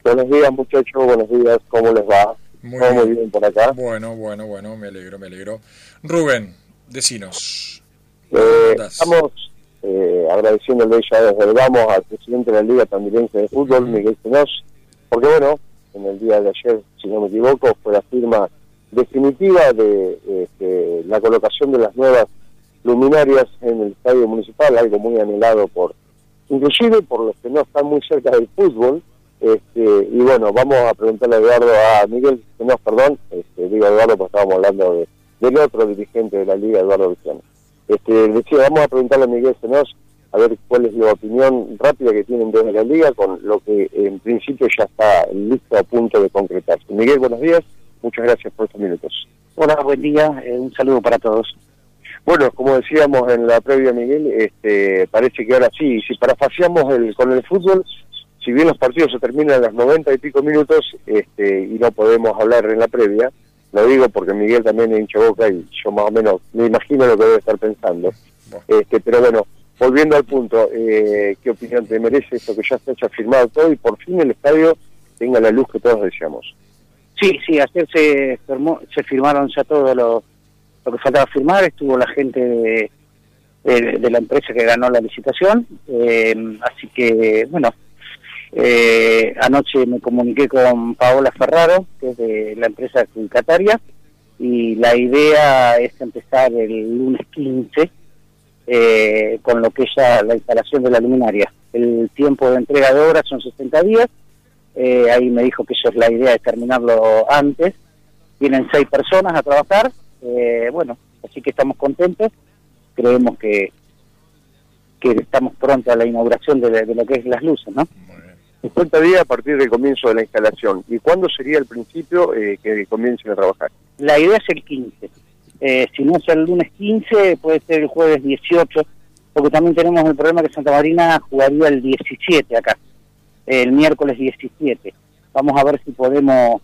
Buenos días, muchachos, buenos días, ¿cómo les va? Muy bien por acá. Bueno, me alegro. Rubén, decinos. Estamos agradeciéndole ya desde el vamos al presidente de la Liga Tandilense de Fútbol, Miguel Cenós, porque bueno, en el día de ayer, si no me equivoco, fue la firma definitiva de la colocación de las nuevas luminarias en el estadio municipal, algo muy anhelado inclusive por los que no están muy cerca del fútbol. Y bueno, vamos a preguntarle a Miguel Cenós, digo Eduardo porque estábamos hablando del otro dirigente de la Liga, Eduardo Viciano. Vamos a preguntarle a Miguel Cenós a ver cuál es la opinión rápida que tienen desde la Liga con lo que en principio ya está listo a punto de concretarse. Miguel, buenos días, muchas gracias por estos minutos. Hola, buen día, un saludo para todos. Bueno, como decíamos en la previa, Miguel, parece que ahora sí, si parafaseamos con el fútbol, si bien los partidos se terminan a los 90 y pico minutos, y no podemos hablar en la previa, lo digo porque Miguel también es hincha Boca y yo más o menos me imagino lo que debe estar pensando. Pero bueno, volviendo al punto, ¿qué opinión te merece esto que ya está hecho, firmado todo y por fin el estadio tenga la luz que todos deseamos? Sí, ayer se firmaron ya todo lo que faltaba firmar, estuvo la gente de la empresa que ganó la licitación, así que bueno, anoche me comuniqué con Paola Ferraro, que es de la empresa adjudicataria, y la idea es empezar el lunes 15 con lo que es ya la instalación de la luminaria. El tiempo de entrega de obras son 60 días, ahí me dijo que la idea es terminarlo antes. Tienen 6 personas a trabajar, bueno, así que estamos contentos, creemos que estamos pronto a la inauguración de lo que es las luces, ¿no? 50 días a partir del comienzo de la instalación. ¿Y cuándo sería el principio que comiencen a trabajar? La idea es el 15. Si no es el lunes 15, puede ser el jueves 18, porque también tenemos el problema que Santa Marina jugaría el 17 acá, el miércoles 17. Vamos a ver si podemos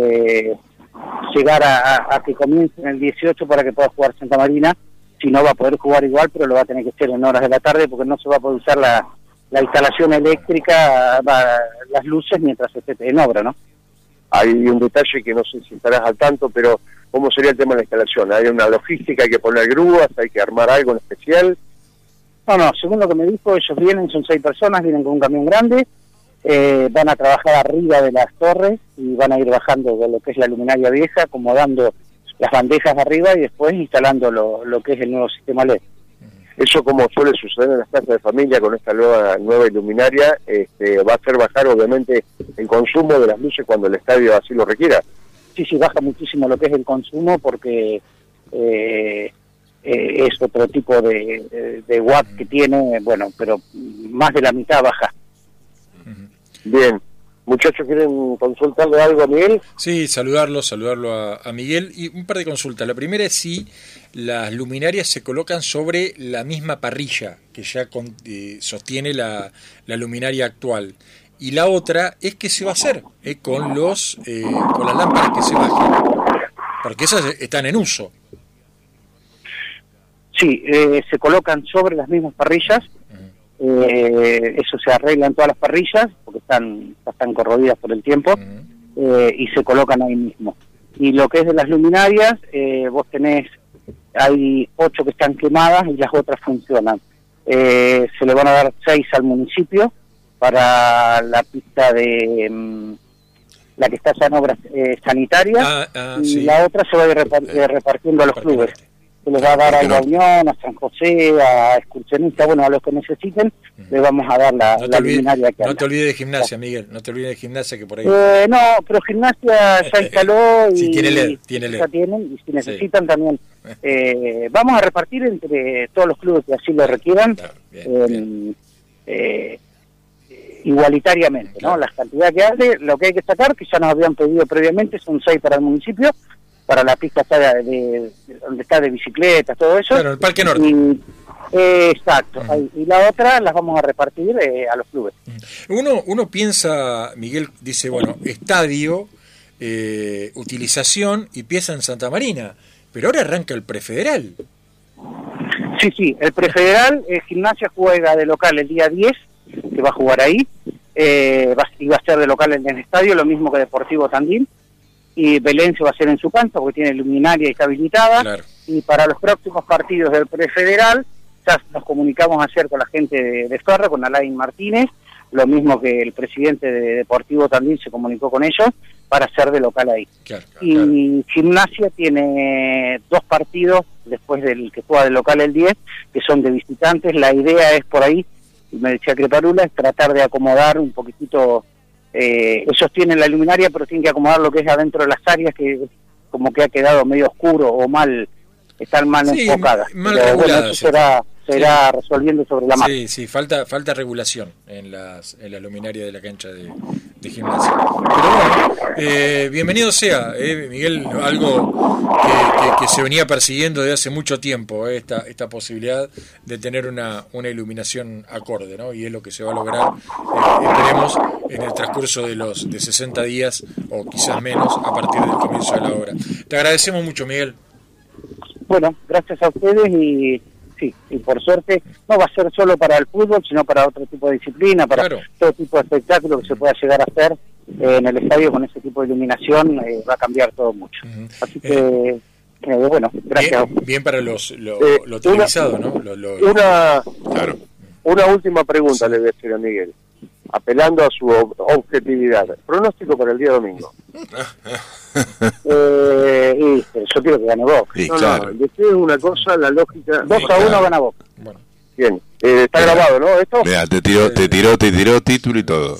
llegar a que comiencen el 18 para que pueda jugar Santa Marina. Si no, va a poder jugar igual, pero lo va a tener que hacer en horas de la tarde, porque no se va a poder usar la instalación eléctrica, las luces, mientras esté en obra, ¿no? Hay un detalle que no sé si estarás al tanto, pero ¿cómo sería el tema de la instalación? ¿Hay una logística, hay que poner grúas, hay que armar algo en especial? No, según lo que me dijo, ellos son 6 personas, vienen con un camión grande, van a trabajar arriba de las torres y van a ir bajando de lo que es la luminaria vieja, acomodando las bandejas de arriba y después instalando lo que es el nuevo sistema LED. Eso, como suele suceder en las casas de familia con esta nueva iluminaria, va a hacer bajar obviamente el consumo de las luces cuando el estadio así lo requiera. Sí, baja muchísimo lo que es el consumo porque es otro tipo de watt que tiene, bueno, pero más de la mitad baja. Bien. Muchachos, ¿quieren consultarle algo a Miguel? Sí, saludarlo a Miguel. Y un par de consultas. La primera es si las luminarias se colocan sobre la misma parrilla que ya sostiene la luminaria actual. Y la otra es qué se va a hacer con las lámparas que se bajen. Porque esas están en uso. Sí, se colocan sobre las mismas parrillas. Eso se arregla en todas las parrillas porque están corroídas por el tiempo, y se colocan ahí mismo. Y lo que es de las luminarias, vos hay 8 que están quemadas y las otras funcionan. Se le van a dar 6 al municipio para la pista de la que está ya en obras sanitarias, y sí, la otra se va a ir repartiendo a los clubes. Se les va a dar a la Unión, a San José, a excursionistas, bueno, a los que necesiten, les vamos a dar la luminaria que no te olvides de gimnasia, Miguel, no te olvides de gimnasia, que por ahí... no, pero gimnasia ya instaló y sí, tiene LED. Ya tienen, y si necesitan también. Vamos a repartir entre todos los clubes que así lo requieran, claro, bien. Igualitariamente, claro, ¿no? Las cantidades que hace, lo que hay que sacar, que ya nos habían pedido previamente, son 6 para el municipio, para la pista donde está de bicicletas, todo eso. Claro, el Parque Norte. Exacto. Y la otra las vamos a repartir a los clubes. Uno piensa, Miguel dice, bueno, estadio, utilización y pieza en Santa Marina, pero ahora arranca el prefederal. Sí, el prefederal, Gimnasia juega de local el día 10, que va a jugar ahí. iba a ser de local en el estadio, lo mismo que Deportivo Tandil, y Belén se va a hacer en su cancha porque tiene luminaria y está habilitada, Claro. y para los próximos partidos del prefederal ya nos comunicamos ayer con la gente de Ferro, con Alain Martínez, lo mismo que el presidente de Deportivo Tandil se comunicó con ellos para ser de local ahí. Claro. Y Gimnasia tiene 2 partidos después del que juega de local el 10, que son de visitantes. La idea es por ahí, me decía Creparula, es tratar de acomodar un poquitito, ellos tienen la luminaria, pero tienen que acomodar lo que es adentro de las áreas, que como que ha quedado medio oscuro o mal, están mal enfocadas. Mal pero reguladas, bueno, eso se irá resolviendo sobre la marcha. Sí, falta regulación en la luminaria de la cancha de Gimnasia. Pero bueno, bienvenido sea, Miguel, algo que se venía persiguiendo desde hace mucho tiempo, esta posibilidad de tener una iluminación acorde, ¿no? Y es lo que se va a lograr, esperemos, en el transcurso de 60 días o quizás menos a partir del comienzo de la obra. Te agradecemos mucho, Miguel. Bueno, gracias a ustedes y por suerte no va a ser solo para el fútbol, sino para otro tipo de disciplina, para todo tipo de espectáculo que se pueda llegar a hacer en el estadio con ese tipo de iluminación, va a cambiar todo mucho. Así que, bueno, gracias. Bien para lo televisado, ¿no? Una última pregunta le voy a hacer a Miguel, apelando a su objetividad. Pronóstico para el día domingo. Yo quiero que gane Boca. Sí, claro. Decide una cosa, la lógica. 2-1 gana Boca. Bueno. Bien, está grabado, ¿no? Esto. Mira, te tiró título y todo.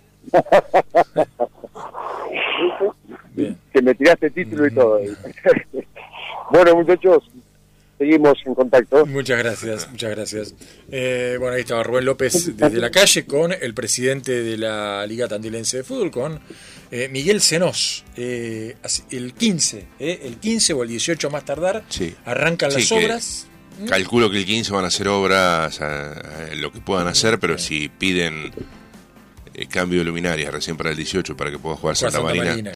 Bien. Que me tiraste título y todo. Bueno, muchachos, seguimos en contacto. Muchas gracias. Bueno, ahí estaba Rubén López desde la calle con el presidente de la Liga Tandilense de Fútbol, con Miguel Senós. El 15 o el 18 más tardar, arrancan las obras. Calculo que el 15 van a hacer obras, lo que puedan hacer, pero si piden cambio de luminaria recién para el 18 para que pueda jugar Santa Marina,